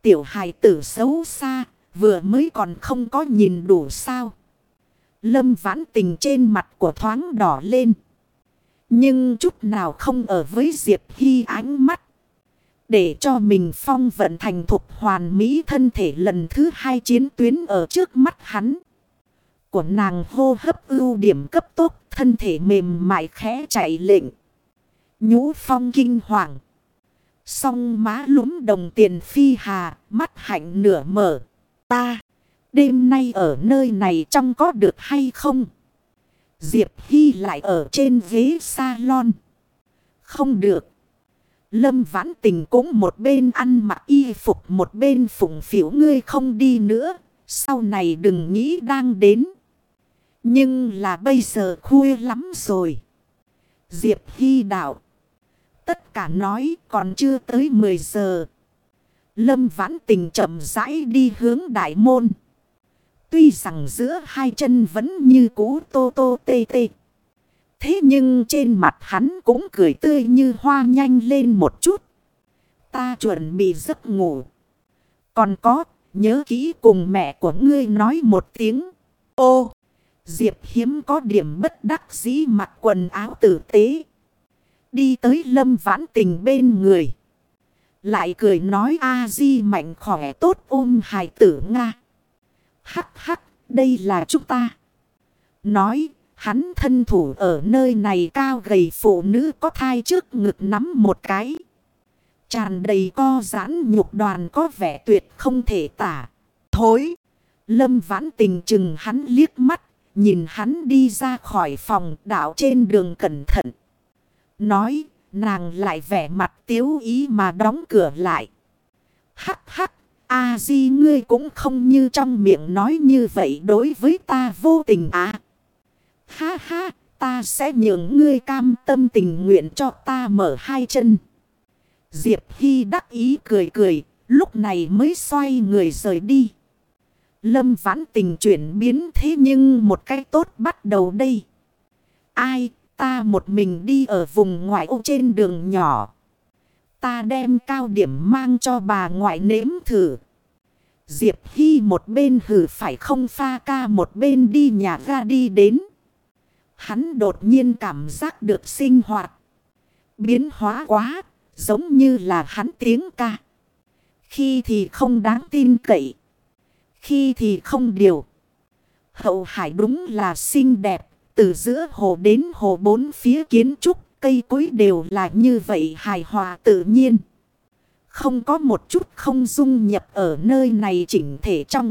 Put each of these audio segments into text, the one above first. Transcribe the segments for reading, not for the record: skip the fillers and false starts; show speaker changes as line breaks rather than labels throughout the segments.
tiểu hài tử xấu xa, vừa mới còn không có nhìn đủ sao. Lâm Vãn Tình trên mặt của thoáng đỏ lên. Nhưng chút nào không ở với Diệp Hy ánh mắt. Để cho mình phong vận thành thục hoàn mỹ thân thể lần thứ 2 chiến tuyến ở trước mắt hắn. Của nàng hô hấp ưu điểm cấp tốc, thân thể mềm mại khẽ chạy lệnh. Nhũ phong kinh hoàng. Song má lúm đồng tiền phi hà, mắt hạnh nửa mở. Ta, đêm nay ở nơi này trong có được hay không? Diệp Hy lại ở trên ghế salon. Không được. Lâm Vãn Tình cũng một bên ăn mặc y phục một bên phụng phỉu, ngươi không đi nữa. Sau này đừng nghĩ đang đến. Nhưng là bây giờ khuya lắm rồi. Diệp Hy đạo. Tất cả nói còn chưa tới 10 giờ. Lâm Vãn Tình chậm rãi đi hướng đại môn. Tuy rằng giữa hai chân vẫn như cũ tô tô tê tê. Thế nhưng trên mặt hắn cũng cười tươi như hoa, nhanh lên một chút. Ta chuẩn bị giấc ngủ. Còn có, nhớ kỹ cùng mẹ của ngươi nói một tiếng. Ô, Diệp Hiếm có điểm bất đắc dĩ mặc quần áo tử tế. Đi tới Lâm Vãn Tình bên người. Lại cười nói a di mạnh khỏe tốt ôm hài tử Nga. Hắc hắc, đây là chúng ta. Nói, hắn thân thủ ở nơi này cao gầy phụ nữ có thai trước ngực nắm một cái. Tràn đầy co giãn nhục đoàn có vẻ tuyệt không thể tả. Thối, Lâm Vãn Tình chừng hắn liếc mắt, nhìn hắn đi ra khỏi phòng đạo trên đường cẩn thận. Nói, nàng lại vẻ mặt tiếu ý mà đóng cửa lại. Hắc hắc, a di ngươi cũng không như trong miệng nói như vậy đối với ta vô tình à. Ha ha, ta sẽ nhường ngươi cam tâm tình nguyện cho ta mở hai chân. Diệp Hy đắc ý cười cười, lúc này mới xoay người rời đi. Lâm Vãn Tình chuyển biến thế nhưng một cách tốt bắt đầu đây. Ai, ta một mình đi ở vùng ngoại ô trên đường nhỏ. Ta đem cao điểm mang cho bà ngoại nếm thử. Diệp Hy một bên hử phải không pha ca một bên đi nhà ga đi đến. Hắn đột nhiên cảm giác được sinh hoạt. Biến hóa quá, giống như là hắn tiếng ca. Khi thì không đáng tin cậy. Khi thì không điều. Hậu Hải đúng là xinh đẹp. Từ giữa hồ đến hồ bốn phía kiến trúc, cây cối đều là như vậy hài hòa tự nhiên. Không có một chút không dung nhập ở nơi này chỉnh thể trong.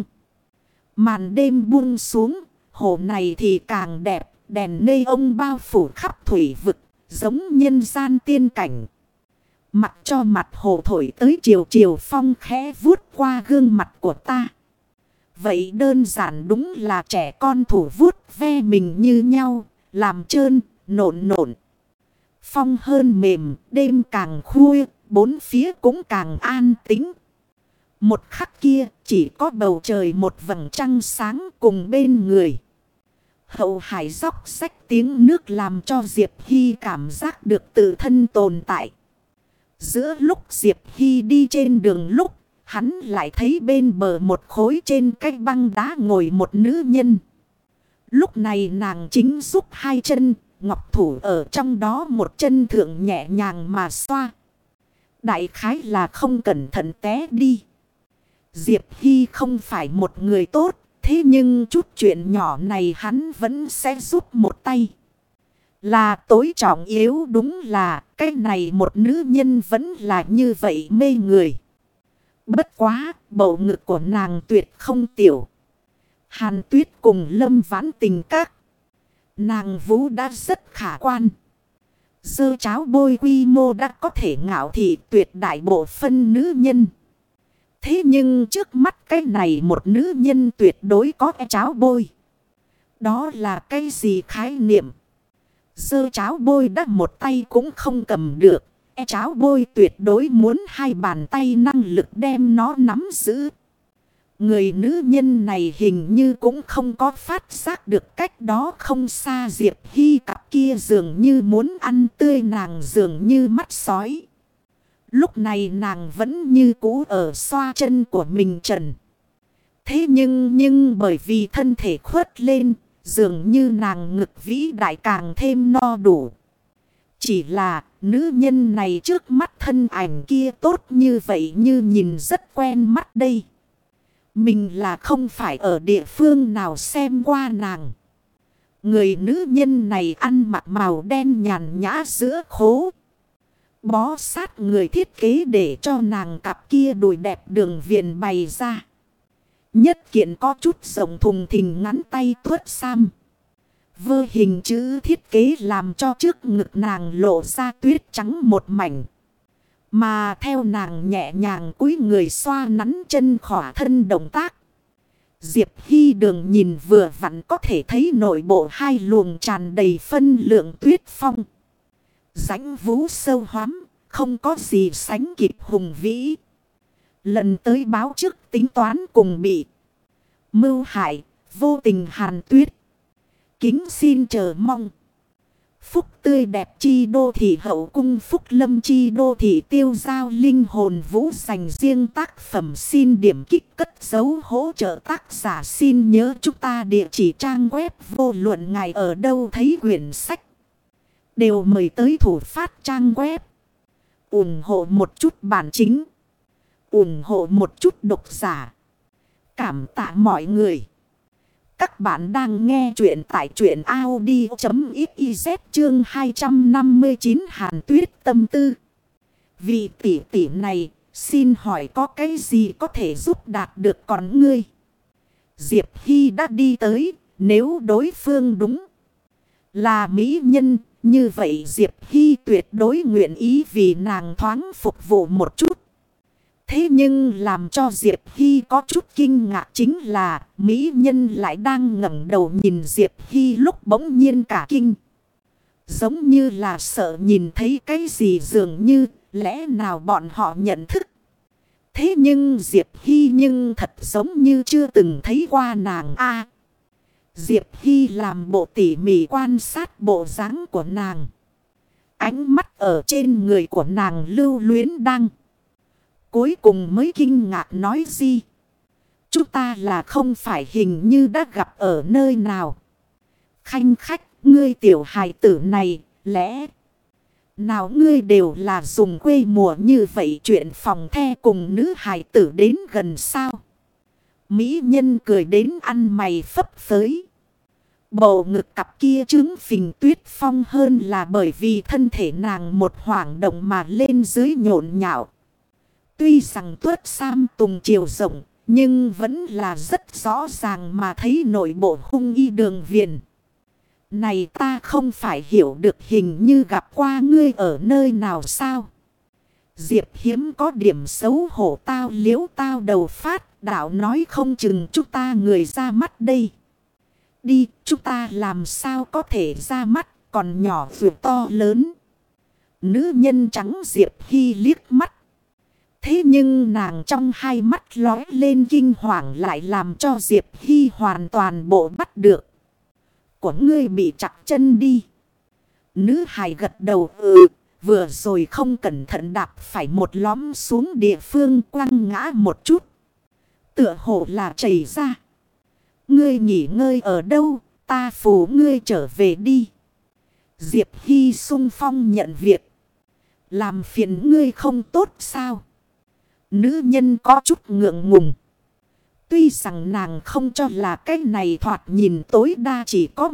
Màn đêm buông xuống, hồ này thì càng đẹp, đèn nê ông bao phủ khắp thủy vực, giống nhân gian tiên cảnh. Mặc cho mặt hồ thổi tới chiều chiều phong khẽ vuốt qua gương mặt của ta. Vậy đơn giản đúng là trẻ con thủ vuốt ve mình như nhau, làm trơn, nộn nộn. Phong hơn mềm, đêm càng khuya, bốn phía cũng càng an tĩnh. Một khắc kia chỉ có bầu trời một vầng trăng sáng cùng bên người. Hậu Hải róc rách tiếng nước làm cho Diệp Hy cảm giác được tự thân tồn tại. Giữa lúc Diệp Hy đi trên đường lúc, hắn lại thấy bên bờ một khối trên cái băng đá ngồi một nữ nhân. Lúc này nàng chính giúp hai chân, ngọc thủ ở trong đó một chân thượng nhẹ nhàng mà xoa. Đại khái là không cẩn thận té đi. Diệp Hy không phải một người tốt, thế nhưng chút chuyện nhỏ này hắn vẫn sẽ giúp một tay. Là tối trọng yếu đúng là cái này một nữ nhân vẫn là như vậy mê người. Bất quá, bầu ngực của nàng tuyệt không tiểu. Hàn Tuyết cùng Lâm Vãn Tình các. Nàng vú đã rất khả quan. Dơ cháo bôi quy mô đã có thể ngạo thị tuyệt đại bộ phân nữ nhân. Thế nhưng trước mắt cái này một nữ nhân tuyệt đối có cháo bôi. Đó là cái gì khái niệm? Dơ cháo bôi đã một tay cũng không cầm được. Cháo bôi tuyệt đối muốn hai bàn tay năng lực đem nó nắm giữ. Người nữ nhân này hình như cũng không có phát giác được cách đó không xa Diệp Hy cặp kia dường như muốn ăn tươi nàng dường như mắt sói. Lúc này nàng vẫn như cũ ở xoa chân của mình trần. Thế nhưng bởi vì thân thể khuất lên, dường như nàng ngực vĩ đại càng thêm no đủ. Chỉ là nữ nhân này trước mắt thân ảnh kia tốt như vậy như nhìn rất quen mắt đây. Mình là không phải ở địa phương nào xem qua nàng. Người nữ nhân này ăn mặc màu đen nhàn nhã giữa khố. Bó sát người thiết kế để cho nàng cặp kia đùi đẹp đường viền bày ra. Nhất kiện có chút rộng thùng thình ngắn tay tuốt sam. Vơ hình chữ thiết kế làm cho trước ngực nàng lộ ra tuyết trắng một mảnh. Mà theo nàng nhẹ nhàng cúi người xoa nắn chân khỏa thân động tác. Diệp Hy Đường nhìn vừa vặn có thể thấy nội bộ hai luồng tràn đầy phân lượng tuyết phong. Rãnh vú sâu hoắm, không có gì sánh kịp hùng vĩ. Lần tới báo trước tính toán cùng bị mưu hại, vô tình hàn tuyết. Kính xin chờ mong. Phúc tươi đẹp chi đô thị hậu cung, phúc lâm chi đô thị tiêu giao linh hồn vũ dành riêng tác phẩm, xin điểm kích cất dấu hỗ trợ tác giả, xin nhớ chúng ta địa chỉ trang web vô luận ngài ở đâu thấy quyển sách. Đều mời tới thủ phát trang web. Ủng hộ một chút bản chính. Ủng hộ một chút độc giả. Cảm tạ mọi người. Các bạn đang nghe chuyện tại truyện audio.xyz chương 259 Hàn Tuyết tâm tư. Vị tỷ tỷ này, xin hỏi có cái gì có thể giúp đạt được con ngươi? Diệp Hy đã đi tới, nếu đối phương đúng là mỹ nhân, như vậy Diệp Hy tuyệt đối nguyện ý vì nàng thoáng phục vụ một chút. Thế nhưng làm cho Diệp Hy có chút kinh ngạc chính là mỹ nhân lại đang ngẩng đầu nhìn Diệp Hy lúc bỗng nhiên cả kinh. Giống như là sợ nhìn thấy cái gì, dường như lẽ nào bọn họ nhận thức. Thế nhưng Diệp Hy nhưng thật giống như chưa từng thấy qua nàng a. Diệp Hy làm bộ tỉ mỉ quan sát bộ dáng của nàng. Ánh mắt ở trên người của nàng lưu luyến đang. Cuối cùng mới kinh ngạc nói gì. Chúng ta là không phải hình như đã gặp ở nơi nào. Khanh khách, ngươi tiểu hài tử này, lẽ nào ngươi đều là dùng quê mùa như vậy, chuyện phòng the cùng nữ hài tử đến gần sao? Mỹ nhân cười đến ăn mày phấp phới. Bầu ngực cặp kia trứng phình tuyết phong hơn là bởi vì thân thể nàng một hoảng động mà lên dưới nhộn nhạo. Tuy rằng tuốt sam tùng chiều rộng, nhưng vẫn là rất rõ ràng mà thấy nội bộ hung y đường viền. Này ta không phải hiểu được, hình như gặp qua ngươi ở nơi nào sao? Diệp Hiếm có điểm xấu hổ, tao liếu tao đầu phát, đạo nói không chừng chúng ta người ra mắt đây. Đi, chúng ta làm sao có thể ra mắt, còn nhỏ vượt to lớn. Nữ nhân trắng Diệp Hy liếc mắt. Thế nhưng nàng trong hai mắt lóe lên kinh hoàng lại làm cho Diệp Hy hoàn toàn bộ bắt được. Của ngươi bị chặt chân đi. Nữ hài gật đầu vừa rồi không cẩn thận đạp phải một lõm xuống địa phương, quăng ngã một chút. Tựa hồ là chảy ra. Ngươi nghỉ ngơi ở đâu, ta phù ngươi trở về đi. Diệp Hy sung phong nhận việc. Làm phiền ngươi không tốt sao? Nữ nhân có chút ngượng ngùng. Tuy rằng nàng không cho là cái này thoạt nhìn tối đa chỉ có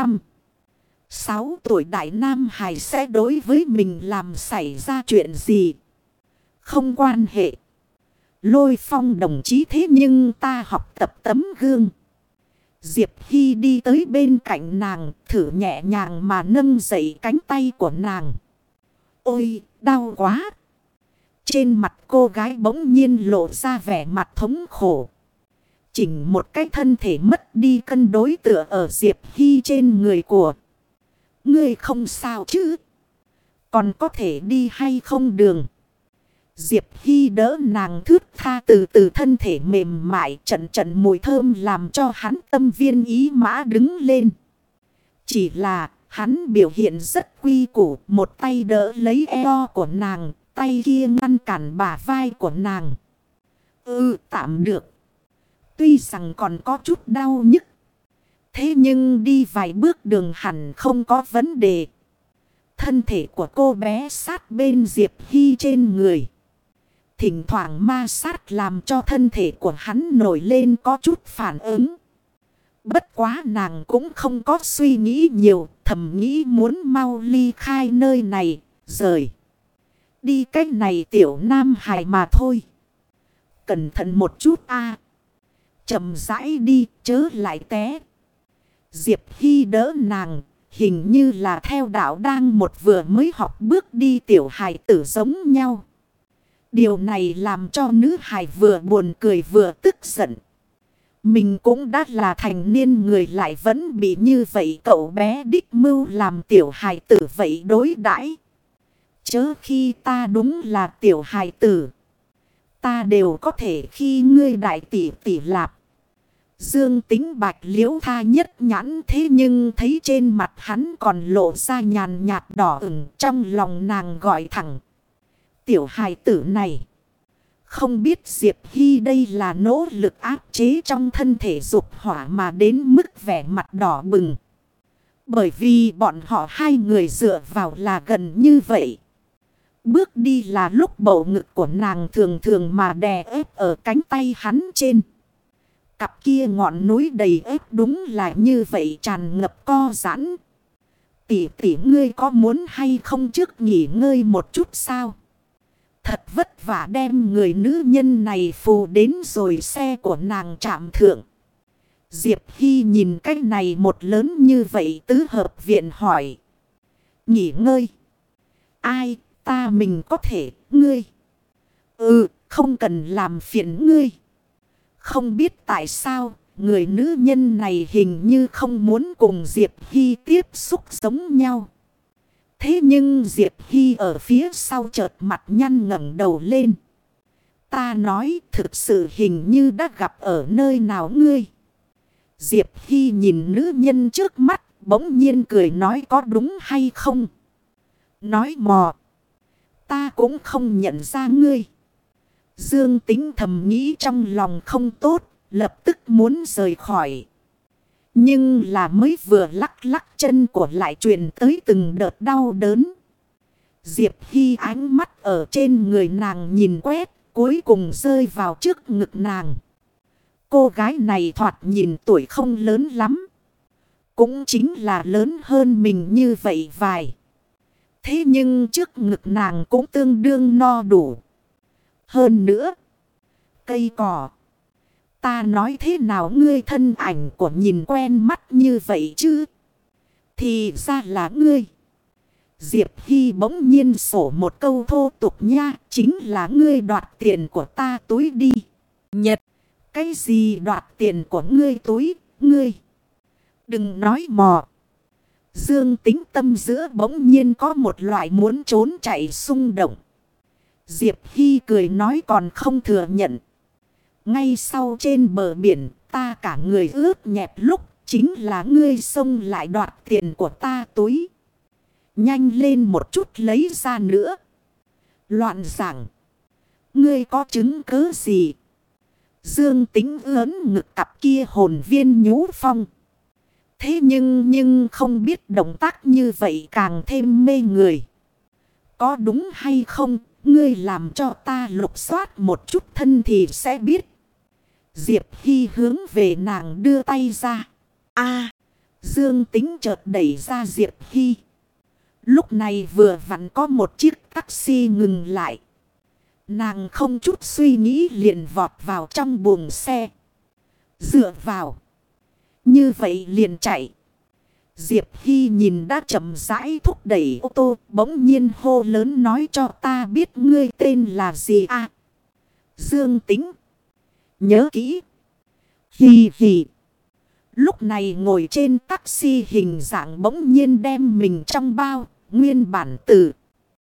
15-6 tuổi đại nam hài sẽ đối với mình làm xảy ra chuyện gì. Không quan hệ. Lôi Phong đồng chí, thế nhưng ta học tập tấm gương. Diệp Hy đi tới bên cạnh nàng, thử nhẹ nhàng mà nâng dậy cánh tay của nàng. Ôi, đau quá! Trên mặt cô gái bỗng nhiên lộ ra vẻ mặt thống khổ. Chỉnh một cái thân thể mất đi cân đối tựa ở Diệp Hy trên người của. Ngươi không sao chứ? Còn có thể đi hay không đường? Diệp Hy đỡ nàng thướt tha từ từ thân thể mềm mại, trận trận mùi thơm làm cho hắn tâm viên ý mã đứng lên. Chỉ là hắn biểu hiện rất quy củ, một tay đỡ lấy eo của nàng, tay kia ngăn cản bả vai của nàng. Tạm được. Tuy rằng còn có chút đau nhức. Thế nhưng đi vài bước đường hẳn không có vấn đề. Thân thể của cô bé sát bên Diệp Hy trên người. Thỉnh thoảng ma sát làm cho thân thể của hắn nổi lên có chút phản ứng. Bất quá nàng cũng không có suy nghĩ nhiều, thầm nghĩ muốn mau ly khai nơi này, rời. Đi cách này tiểu nam hài mà thôi. Cẩn thận một chút a. Chậm rãi đi, chớ lại té. Diệp Hy đỡ nàng, hình như là theo đạo đang một vừa mới học bước đi tiểu hài tử giống nhau. Điều này làm cho nữ hài vừa buồn cười vừa tức giận. Mình cũng đã là thành niên người lại vẫn bị như vậy cậu bé đích mưu làm tiểu hài tử vậy đối đãi. Chớ khi ta đúng là tiểu hài tử. Ta đều có thể khi ngươi đại tỷ tỷ lạp. Dương Tính Bạch liễu tha nhất nhãn thế nhưng thấy trên mặt hắn còn lộ ra nhàn nhạt đỏ ửng, trong lòng nàng gọi thẳng. Tiểu hài tử này. Không biết Diệp Hy đây là nỗ lực áp chế trong thân thể dục hỏa mà đến mức vẻ mặt đỏ bừng. Bởi vì bọn họ hai người dựa vào là gần như vậy. Bước đi là lúc bầu ngực của nàng thường thường mà đè ép ở cánh tay hắn trên. Cặp kia ngọn núi đầy ép đúng là như vậy tràn ngập co giãn. Tỷ tỷ ngươi có muốn hay không trước nghỉ ngơi một chút sao? Thật vất vả đem người nữ nhân này phù đến rồi xe của nàng chạm thượng. Diệp Hy nhìn cái này một lớn như vậy tứ hợp viện hỏi. Nghỉ ngơi. Ai, ta mình có thể, ngươi. Không cần làm phiền ngươi. Không biết tại sao, người nữ nhân này hình như không muốn cùng Diệp Hy tiếp xúc giống nhau. Thế nhưng Diệp Hy ở phía sau chợt mặt nhăn ngẩng đầu lên. Ta nói thực sự hình như đã gặp ở nơi nào ngươi. Diệp Hy nhìn nữ nhân trước mắt bỗng nhiên cười nói có đúng hay không. Nói mò. Ta cũng không nhận ra ngươi. Dương Tính thầm nghĩ trong lòng không tốt, lập tức muốn rời khỏi. Nhưng là mới vừa lắc lắc chân của lại truyền tới từng đợt đau đớn. Diệp Hy ánh mắt ở trên người nàng nhìn quét, cuối cùng rơi vào trước ngực nàng. Cô gái này thoạt nhìn tuổi không lớn lắm. Cũng chính là lớn hơn mình như vậy vài. Thế nhưng trước ngực nàng cũng tương đương no đủ. Hơn nữa, cây cỏ. Ta nói thế nào ngươi thân ảnh của nhìn quen mắt như vậy chứ? Thì ra là ngươi. Diệp Hy bỗng nhiên sổ một câu thô tục nha. Chính là ngươi đoạt tiền của ta túi đi. Nhật, cái gì đoạt tiền của ngươi túi, ngươi? Đừng nói mò. Dương Tính tâm giữa bỗng nhiên có một loại muốn trốn chạy xung động. Diệp Hy cười nói còn không thừa nhận. Ngay sau trên bờ biển ta cả người ướt nhẹp lúc chính là ngươi xông lại đoạt tiền của ta túi. Nhanh lên một chút lấy ra nữa. Loạn giảng. Ngươi có chứng cứ gì? Dương Tính ớn ngực cặp kia hồn viên nhú phong. Thế nhưng không biết động tác như vậy càng thêm mê người. Có đúng hay không? Ngươi làm cho ta lục soát một chút thân thì sẽ biết. Diệp Hy hướng về nàng đưa tay ra. Dương Tính chợt đẩy ra Diệp Hy. Lúc này vừa vặn có một chiếc taxi ngừng lại. Nàng không chút suy nghĩ liền vọt vào trong buồng xe. Dựa vào. Như vậy liền chạy. Diệp Hy nhìn đã chậm rãi thúc đẩy ô tô, bỗng nhiên hô lớn nói cho ta biết ngươi tên là gì à? Dương Tính. Nhớ kỹ. Hì hì. Lúc này ngồi trên taxi hình dạng bỗng nhiên đem mình trong bao, nguyên bản từ